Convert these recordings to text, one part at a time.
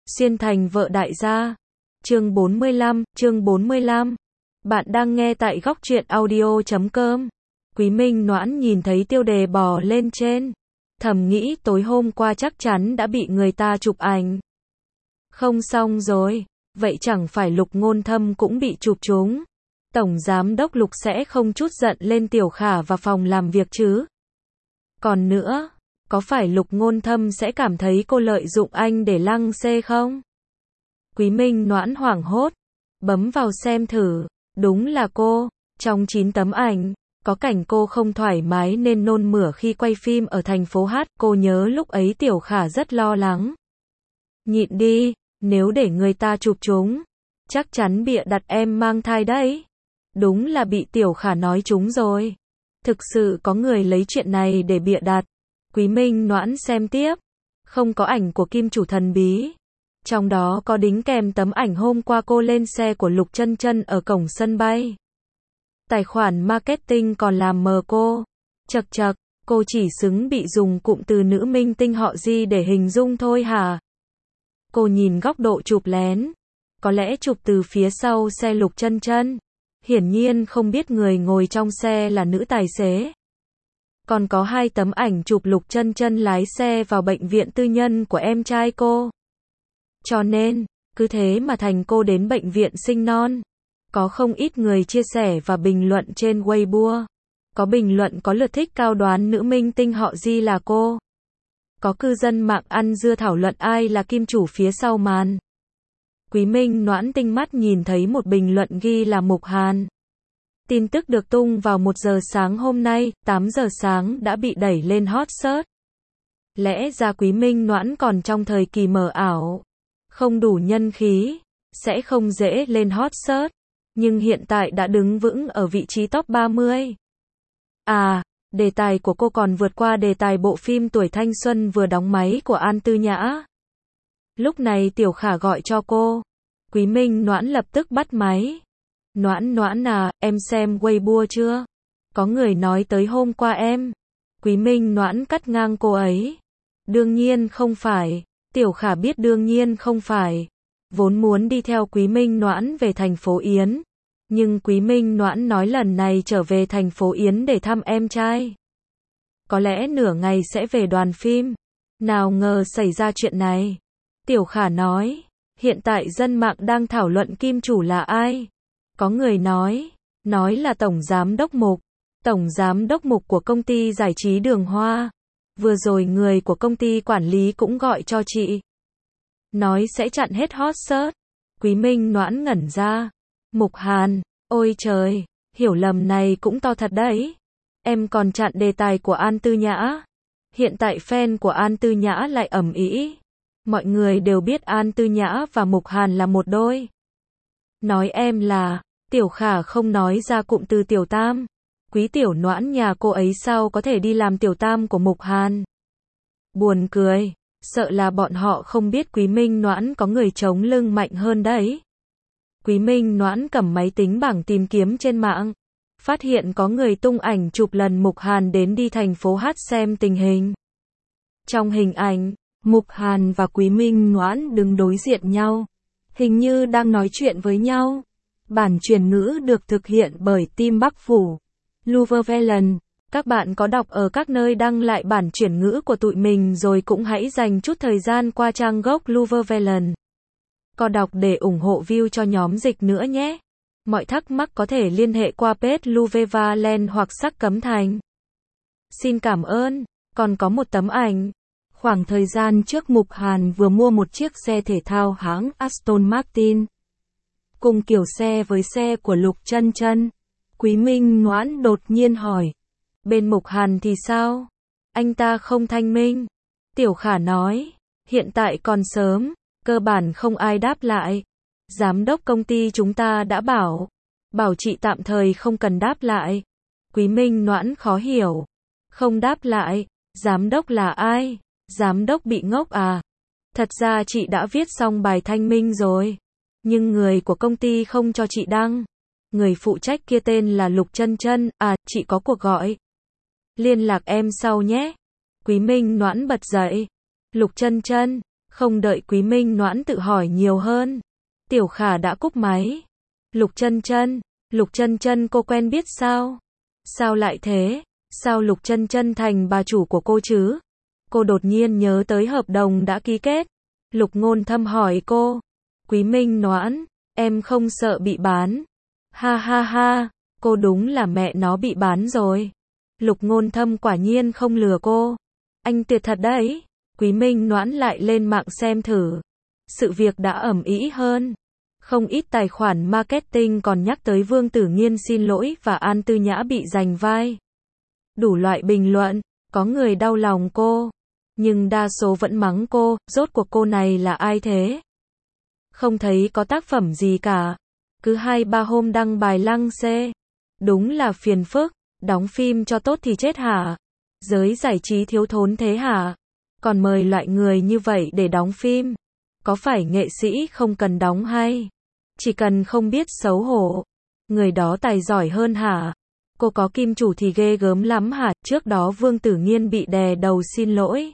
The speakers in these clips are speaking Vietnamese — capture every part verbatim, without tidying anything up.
Xuyên thành vợ đại gia. Chương bốn mươi lăm, chương bốn mươi lăm. Bạn đang nghe tại góc truyện audio chấm com. Quý Minh Noãn nhìn thấy tiêu đề bò lên trên. Thầm nghĩ tối hôm qua chắc chắn đã bị người ta chụp ảnh. Không xong rồi. Vậy chẳng phải Lục Ngôn Thâm cũng bị chụp trúng. Tổng giám đốc Lục sẽ không chút giận lên Tiểu Khả và phòng làm việc chứ. Còn nữa, có phải Lục Ngôn Thâm sẽ cảm thấy cô lợi dụng anh để lăng xê không? Quý Minh Noãn hoảng hốt, bấm vào xem thử, đúng là cô, trong chín tấm ảnh, có cảnh cô không thoải mái nên nôn mửa khi quay phim ở thành phố Hát, cô nhớ lúc ấy Tiểu Khả rất lo lắng. Nhịn đi, nếu để người ta chụp chúng, chắc chắn bịa đặt em mang thai đấy. Đúng là bị Tiểu Khả nói chúng rồi. Thực sự có người lấy chuyện này để bịa đặt. Quý Minh Noãn xem tiếp, không có ảnh của kim chủ thần bí. Trong đó có đính kèm tấm ảnh hôm qua cô lên xe của Lục Chân Chân ở cổng sân bay. Tài khoản marketing còn làm mờ cô. Chật chật, cô chỉ xứng bị dùng cụm từ nữ minh tinh họ Di để hình dung thôi hả? Cô nhìn góc độ chụp lén. Có lẽ chụp từ phía sau xe Lục Chân Chân. Hiển nhiên không biết người ngồi trong xe là nữ tài xế. Còn có hai tấm ảnh chụp Lục Chân Chân lái xe vào bệnh viện tư nhân của em trai cô. Cho nên, cứ thế mà thành cô đến bệnh viện sinh non. Có không ít người chia sẻ và bình luận trên Weibo. Có bình luận có lượt thích cao đoán nữ minh tinh họ Di là cô. Có cư dân mạng ăn dưa thảo luận ai là kim chủ phía sau màn. Quý Minh Noãn tinh mắt nhìn thấy một bình luận ghi là Mục Hàn. Tin tức được tung vào một giờ sáng hôm nay, tám giờ sáng đã bị đẩy lên hot search. Lẽ ra Quý Minh Noãn còn trong thời kỳ mờ ảo, không đủ nhân khí, sẽ không dễ lên hot search, nhưng hiện tại đã đứng vững ở vị trí top ba mươi. À, đề tài của cô còn vượt qua đề tài bộ phim Tuổi Thanh Xuân vừa đóng máy của An Tư Nhã. Lúc này Tiểu Khả gọi cho cô. Quý Minh Noãn lập tức bắt máy. Noãn Noãn à, em xem Weibo chưa? Có người nói tới hôm qua em. Quý Minh Noãn cắt ngang cô ấy. Đương nhiên không phải. Tiểu Khả biết đương nhiên không phải. Vốn muốn đi theo Quý Minh Noãn về thành phố Yến. Nhưng Quý Minh Noãn nói lần này trở về thành phố Yến để thăm em trai. Có lẽ nửa ngày sẽ về đoàn phim. Nào ngờ xảy ra chuyện này. Tiểu Khả nói, hiện tại dân mạng đang thảo luận kim chủ là ai. Có người nói, nói là Tổng Giám đốc Mục. Tổng Giám đốc Mục của công ty giải trí Đường Hoa. Vừa rồi người của công ty quản lý cũng gọi cho chị. Nói sẽ chặn hết hot search. Quý Minh Noãn ngẩn ra. Mục Hàn, ôi trời, hiểu lầm này cũng to thật đấy. Em còn chặn đề tài của An Tư Nhã. Hiện tại fan của An Tư Nhã lại ầm ĩ. Mọi người đều biết An Tư Nhã và Mục Hàn là một đôi. Nói em là, Tiểu Khả không nói ra cụm từ Tiểu Tam. Quý Tiểu Noãn nhà cô ấy sao có thể đi làm Tiểu Tam của Mục Hàn. Buồn cười, sợ là bọn họ không biết Quý Minh Noãn có người chống lưng mạnh hơn đấy. Quý Minh Noãn cầm máy tính bảng tìm kiếm trên mạng. Phát hiện có người tung ảnh chụp lần Mục Hàn đến đi thành phố Hát xem tình hình. Trong hình ảnh, Mục Hàn và Quý Minh Noãn đứng đối diện nhau. Hình như đang nói chuyện với nhau. Bản chuyển ngữ được thực hiện bởi team Bắc Phủ. Luvervelen. Các bạn có đọc ở các nơi đăng lại bản chuyển ngữ của tụi mình rồi cũng hãy dành chút thời gian qua trang gốc Luvervelen. Có đọc để ủng hộ view cho nhóm dịch nữa nhé. Mọi thắc mắc có thể liên hệ qua page Luvervelen hoặc Sắc Cấm Thành. Xin cảm ơn. Còn có một tấm ảnh. Khoảng thời gian trước Mục Hàn vừa mua một chiếc xe thể thao hãng Aston Martin. Cùng kiểu xe với xe của Lục Chân Chân. Quý Minh Noãn đột nhiên hỏi. Bên Mục Hàn thì sao? Anh ta không thanh minh. Tiểu Khả nói. Hiện tại còn sớm. Cơ bản không ai đáp lại. Giám đốc công ty chúng ta đã bảo. Bảo chị tạm thời không cần đáp lại. Quý Minh Noãn khó hiểu. Không đáp lại. Giám đốc là ai? Giám đốc bị ngốc à? Thật ra chị đã viết xong bài thanh minh rồi. Nhưng người của công ty không cho chị đăng. Người phụ trách kia tên là Lục Chân Chân. À, chị có cuộc gọi. Liên lạc em sau nhé. Quý Minh Noãn bật dậy. Lục Chân Chân. Không đợi Quý Minh Noãn tự hỏi nhiều hơn, Tiểu Khả đã cúp máy. Lục Chân Chân, Lục Chân Chân cô quen biết sao? Sao lại thế? Sao Lục Chân Chân thành bà chủ của cô chứ? Cô đột nhiên nhớ tới hợp đồng đã ký kết. Lục Ngôn Thâm hỏi cô. Quý Minh Noãn, em không sợ bị bán? Ha ha ha, cô đúng là mẹ nó bị bán rồi. Lục Ngôn Thâm quả nhiên không lừa cô. Anh tuyệt thật đấy. Quý Minh Noãn lại lên mạng xem thử. Sự việc đã ầm ĩ hơn. Không ít tài khoản marketing còn nhắc tới Vương Tử Nghiên xin lỗi và An Tư Nhã bị giành vai. Đủ loại bình luận, có người đau lòng cô, nhưng đa số vẫn mắng cô, rốt cuộc cô này là ai thế? Không thấy có tác phẩm gì cả. Cứ hai ba hôm đăng bài lăng xê. Đúng là phiền phức, đóng phim cho tốt thì chết hả? Giới giải trí thiếu thốn thế hả? Còn mời loại người như vậy để đóng phim. Có phải nghệ sĩ không cần đóng hay? Chỉ cần không biết xấu hổ. Người đó tài giỏi hơn hả? Cô có kim chủ thì ghê gớm lắm hả? Trước đó Vương Tử Nghiên bị đè đầu xin lỗi.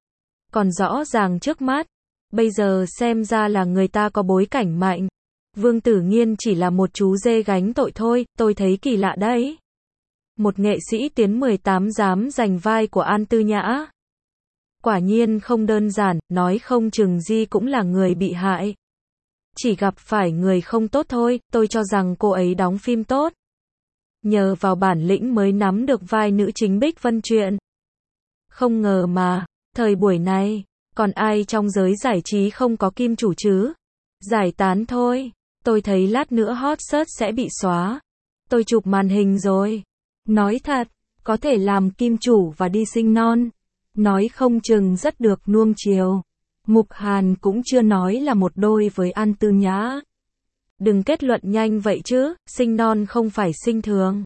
Còn rõ ràng trước mắt. Bây giờ xem ra là người ta có bối cảnh mạnh. Vương Tử Nghiên chỉ là một chú dê gánh tội thôi, tôi thấy kỳ lạ đấy. Một nghệ sĩ tiến mười tám dám giành vai của An Tư Nhã. Quả nhiên không đơn giản, nói không chừng Di cũng là người bị hại. Chỉ gặp phải người không tốt thôi, tôi cho rằng cô ấy đóng phim tốt. Nhờ vào bản lĩnh mới nắm được vai nữ chính Bích Vân Truyện. Không ngờ mà, thời buổi này, còn ai trong giới giải trí không có kim chủ chứ? Giải tán thôi, tôi thấy lát nữa hot search sẽ bị xóa. Tôi chụp màn hình rồi. Nói thật, có thể làm kim chủ và đi sinh non. Nói không chừng rất được nuông chiều. Mục Hàn cũng chưa nói là một đôi với An Tư Nhã. Đừng kết luận nhanh vậy chứ, sinh non không phải sinh thường.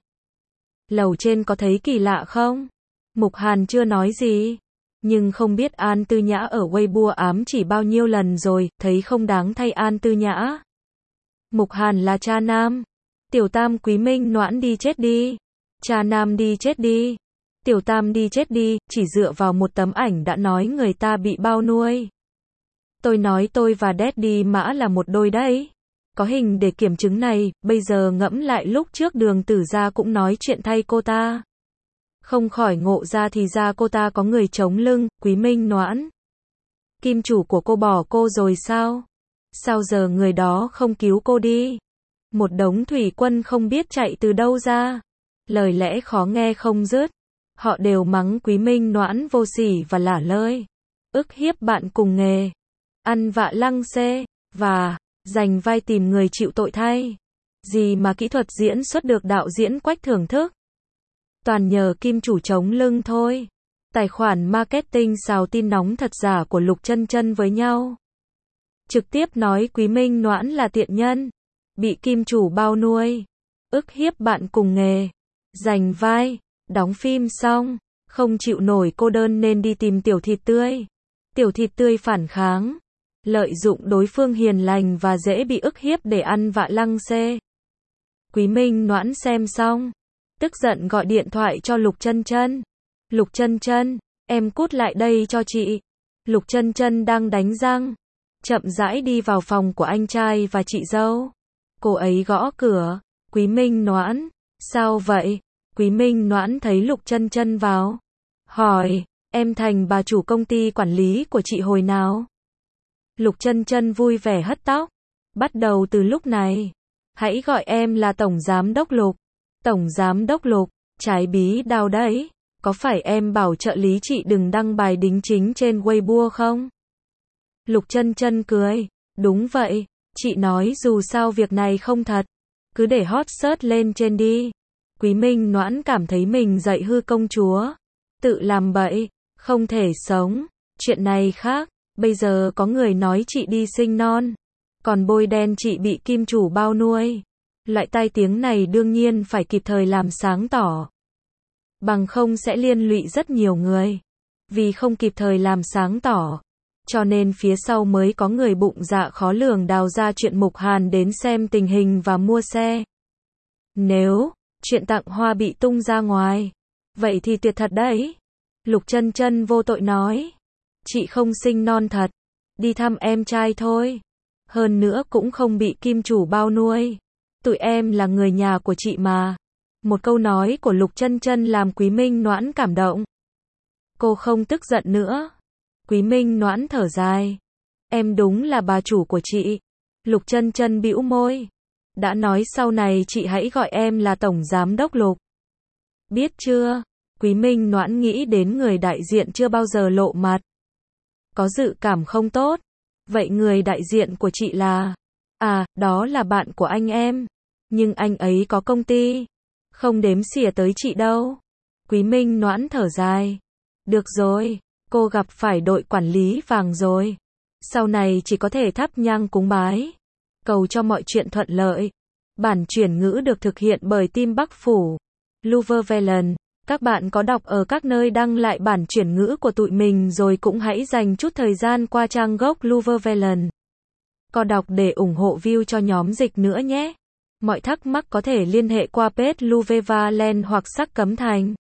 Lầu trên có thấy kỳ lạ không? Mục Hàn chưa nói gì. Nhưng không biết An Tư Nhã ở Weibo ám chỉ bao nhiêu lần rồi, thấy không đáng thay An Tư Nhã. Mục Hàn là cha nam. Tiểu Tam Quý Minh Noãn đi chết đi. Cha nam đi chết đi. Tiểu Tam đi chết đi, chỉ dựa vào một tấm ảnh đã nói người ta bị bao nuôi. Tôi nói tôi và Daddy Mã là một đôi đấy. Có hình để kiểm chứng này, bây giờ ngẫm lại lúc trước Đường Tử Gia cũng nói chuyện thay cô ta. Không khỏi ngộ ra thì ra cô ta có người chống lưng, Quý Minh Noãn. Kim chủ của cô bỏ cô rồi sao? Sao giờ người đó không cứu cô đi? Một đống thủy quân không biết chạy từ đâu ra. Lời lẽ khó nghe không dứt. Họ đều mắng Quý Minh Noãn vô sỉ và lả lơi. Ức hiếp bạn cùng nghề. Ăn vạ lăng xê. Và giành vai tìm người chịu tội thay. Gì mà kỹ thuật diễn xuất được đạo diễn Quách thưởng thức. Toàn nhờ kim chủ chống lưng thôi. Tài khoản marketing xào tin nóng thật giả của Lục Chân Chân với nhau. Trực tiếp nói Quý Minh Noãn là tiện nhân. Bị kim chủ bao nuôi. Ức hiếp bạn cùng nghề. Giành vai. Đóng phim xong. Không chịu nổi cô đơn nên đi tìm Tiểu Thịt Tươi. Tiểu Thịt Tươi phản kháng. Lợi dụng đối phương hiền lành và dễ bị ức hiếp để ăn vạ lăng xê. Quý Minh Noãn xem xong. Tức giận gọi điện thoại cho Lục Chân Chân. Lục Chân Chân, em cút lại đây cho chị. Lục Chân Chân đang đánh răng. Chậm rãi đi vào phòng của anh trai và chị dâu. Cô ấy gõ cửa. Quý Minh Noãn, sao vậy? Quý Minh Noãn thấy Lục Chân Chân vào. Hỏi, em thành bà chủ công ty quản lý của chị hồi nào? Lục Chân Chân vui vẻ hất tóc. Bắt đầu từ lúc này. Hãy gọi em là Tổng Giám Đốc Lục. Tổng Giám Đốc Lục, trái bí đao đấy. Có phải em bảo trợ lý chị đừng đăng bài đính chính trên Weibo không? Lục Chân Chân cười. Đúng vậy, chị nói dù sao việc này không thật. Cứ để hot search lên trên đi. Quý Minh Noãn cảm thấy mình dạy hư công chúa. Tự làm bậy, không thể sống. Chuyện này khác, bây giờ có người nói chị đi sinh non. Còn bôi đen chị bị kim chủ bao nuôi. Loại tai tiếng này đương nhiên phải kịp thời làm sáng tỏ. Bằng không sẽ liên lụy rất nhiều người. Vì không kịp thời làm sáng tỏ. Cho nên phía sau mới có người bụng dạ khó lường đào ra chuyện Mục Hàn đến xem tình hình và mua xe. Nếu chuyện tặng hoa bị tung ra ngoài, vậy thì tuyệt thật đấy. Lục Chân Chân vô tội nói. Chị không sinh non thật. Đi thăm em trai thôi. Hơn nữa cũng không bị kim chủ bao nuôi. Tụi em là người nhà của chị mà. Một câu nói của Lục Chân Chân làm Quý Minh Noãn cảm động. Cô không tức giận nữa. Quý Minh Noãn thở dài. Em đúng là bà chủ của chị. Lục Chân Chân bĩu môi. Đã nói sau này chị hãy gọi em là Tổng Giám Đốc Lục. Biết chưa? Quý Minh Noãn nghĩ đến người đại diện chưa bao giờ lộ mặt. Có dự cảm không tốt. Vậy người đại diện của chị là? À, đó là bạn của anh em. Nhưng anh ấy có công ty. Không đếm xỉa tới chị đâu. Quý Minh Noãn thở dài. Được rồi, cô gặp phải đội quản lý vàng rồi. Sau này chỉ có thể thắp nhang cúng bái. Cầu cho mọi chuyện thuận lợi. Bản chuyển ngữ được thực hiện bởi team Bắc Phủ. Luvervelen. Các bạn có đọc ở các nơi đăng lại bản chuyển ngữ của tụi mình rồi cũng hãy dành chút thời gian qua trang gốc Luvervelen. Có đọc để ủng hộ view cho nhóm dịch nữa nhé. Mọi thắc mắc có thể liên hệ qua page Luvervelen hoặc Sắc Cấm Thành.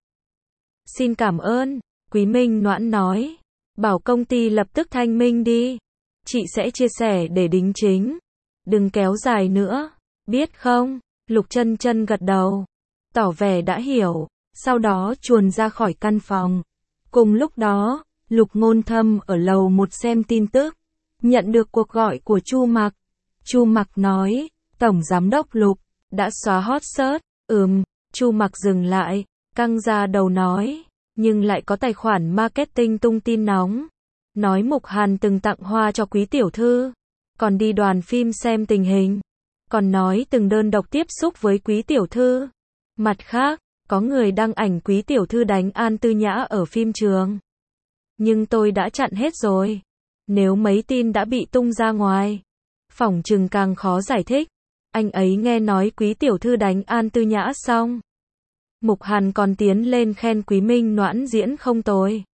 Xin cảm ơn, Quý Minh Noãn nói. Bảo công ty lập tức thanh minh đi. Chị sẽ chia sẻ để đính chính. Đừng kéo dài nữa, biết không? Lục Chân Chân gật đầu, tỏ vẻ đã hiểu, sau đó chuồn ra khỏi căn phòng. Cùng lúc đó, Lục Ngôn Thâm ở lầu một xem tin tức, nhận được cuộc gọi của Chu Mặc. Chu Mặc nói, Tổng Giám Đốc Lục, đã xóa hot search. Ừm, Chu Mặc dừng lại, căng ra đầu nói, nhưng lại có tài khoản marketing tung tin nóng. Nói Mục Hàn từng tặng hoa cho Quý tiểu thư, còn đi đoàn phim xem tình hình, còn nói từng đơn độc tiếp xúc với Quý tiểu thư. Mặt khác, có người đăng ảnh Quý tiểu thư đánh An Tư Nhã ở phim trường. Nhưng tôi đã chặn hết rồi. Nếu mấy tin đã bị tung ra ngoài, phỏng chừng càng khó giải thích. Anh ấy nghe nói Quý tiểu thư đánh An Tư Nhã xong, Mục Hàn còn tiến lên khen Quý Minh Noãn diễn không tồi.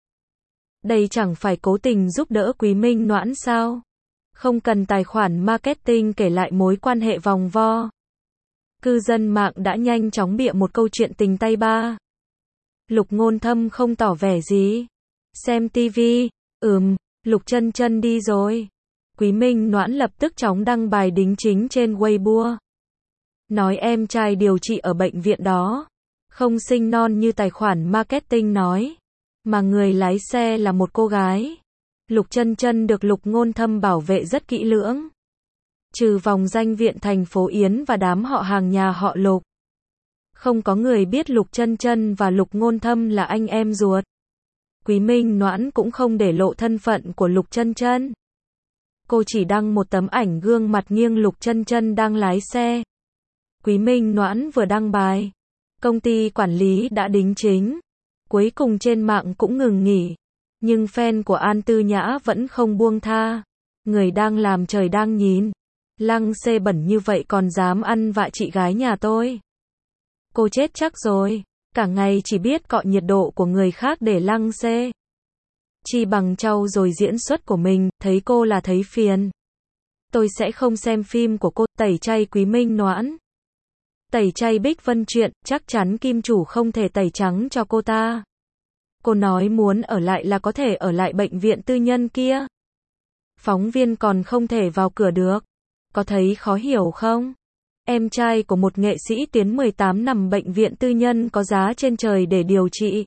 Đây chẳng phải cố tình giúp đỡ Quý Minh Noãn sao? Không cần tài khoản marketing kể lại mối quan hệ vòng vo. Cư dân mạng đã nhanh chóng bịa một câu chuyện tình tay ba. Lục Ngôn Thâm không tỏ vẻ gì. Xem tivi, ừm, Lục Chân Chân đi rồi. Quý Minh Noãn lập tức chóng đăng bài đính chính trên Weibo. Nói em trai điều trị ở bệnh viện đó. Không sinh non như tài khoản marketing nói. Mà người lái xe là một cô gái. Lục Chân Chân được Lục Ngôn Thâm bảo vệ rất kỹ lưỡng. Trừ vòng danh viện thành phố Yến và đám họ hàng nhà họ Lục. Không có người biết Lục Chân Chân và Lục Ngôn Thâm là anh em ruột. Quý Minh Noãn cũng không để lộ thân phận của Lục Chân Chân. Cô chỉ đăng một tấm ảnh gương mặt nghiêng Lục Chân Chân đang lái xe. Quý Minh Noãn vừa đăng bài, công ty quản lý đã đính chính. Cuối cùng trên mạng cũng ngừng nghỉ. Nhưng fan của An Tư Nhã vẫn không buông tha. Người đang làm trời đang nhìn. Lăng xê bẩn như vậy còn dám ăn vạ chị gái nhà tôi. Cô chết chắc rồi. Cả ngày chỉ biết cọ nhiệt độ của người khác để lăng xê. Chi bằng trau rồi diễn xuất của mình, thấy cô là thấy phiền. Tôi sẽ không xem phim của cô. Tẩy chay Quý Minh Noãn. Tẩy chay Bích Vân chuyện, chắc chắn kim chủ không thể tẩy trắng cho cô ta. Cô nói muốn ở lại là có thể ở lại bệnh viện tư nhân kia. Phóng viên còn không thể vào cửa được. Có thấy khó hiểu không? Em trai của một nghệ sĩ tuyến mười tám nằm bệnh viện tư nhân có giá trên trời để điều trị.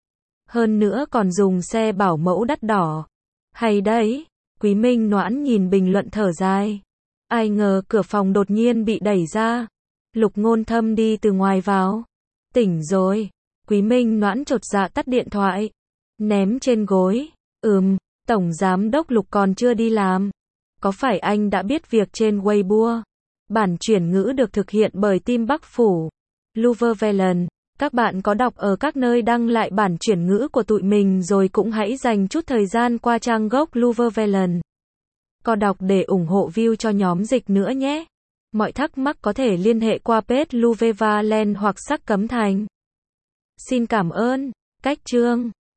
Hơn nữa còn dùng xe bảo mẫu đắt đỏ. Hay đấy, Quý Minh Noãn nhìn bình luận thở dài. Ai ngờ cửa phòng đột nhiên bị đẩy ra. Lục Ngôn Thâm đi từ ngoài vào. Tỉnh rồi. Quý Minh Noãn chột dạ tắt điện thoại. Ném trên gối. Ừm, Tổng Giám Đốc Lục còn chưa đi làm. Có phải anh đã biết việc trên Weibo? Bản chuyển ngữ được thực hiện bởi team Bắc Phủ. Luvervelen. Các bạn có đọc ở các nơi đăng lại bản chuyển ngữ của tụi mình rồi cũng hãy dành chút thời gian qua trang gốc Luvervelen. Có đọc để ủng hộ view cho nhóm dịch nữa nhé. Mọi thắc mắc có thể liên hệ qua page Luvervelen hoặc Sắc Cấm Thành. Xin cảm ơn. Cách chương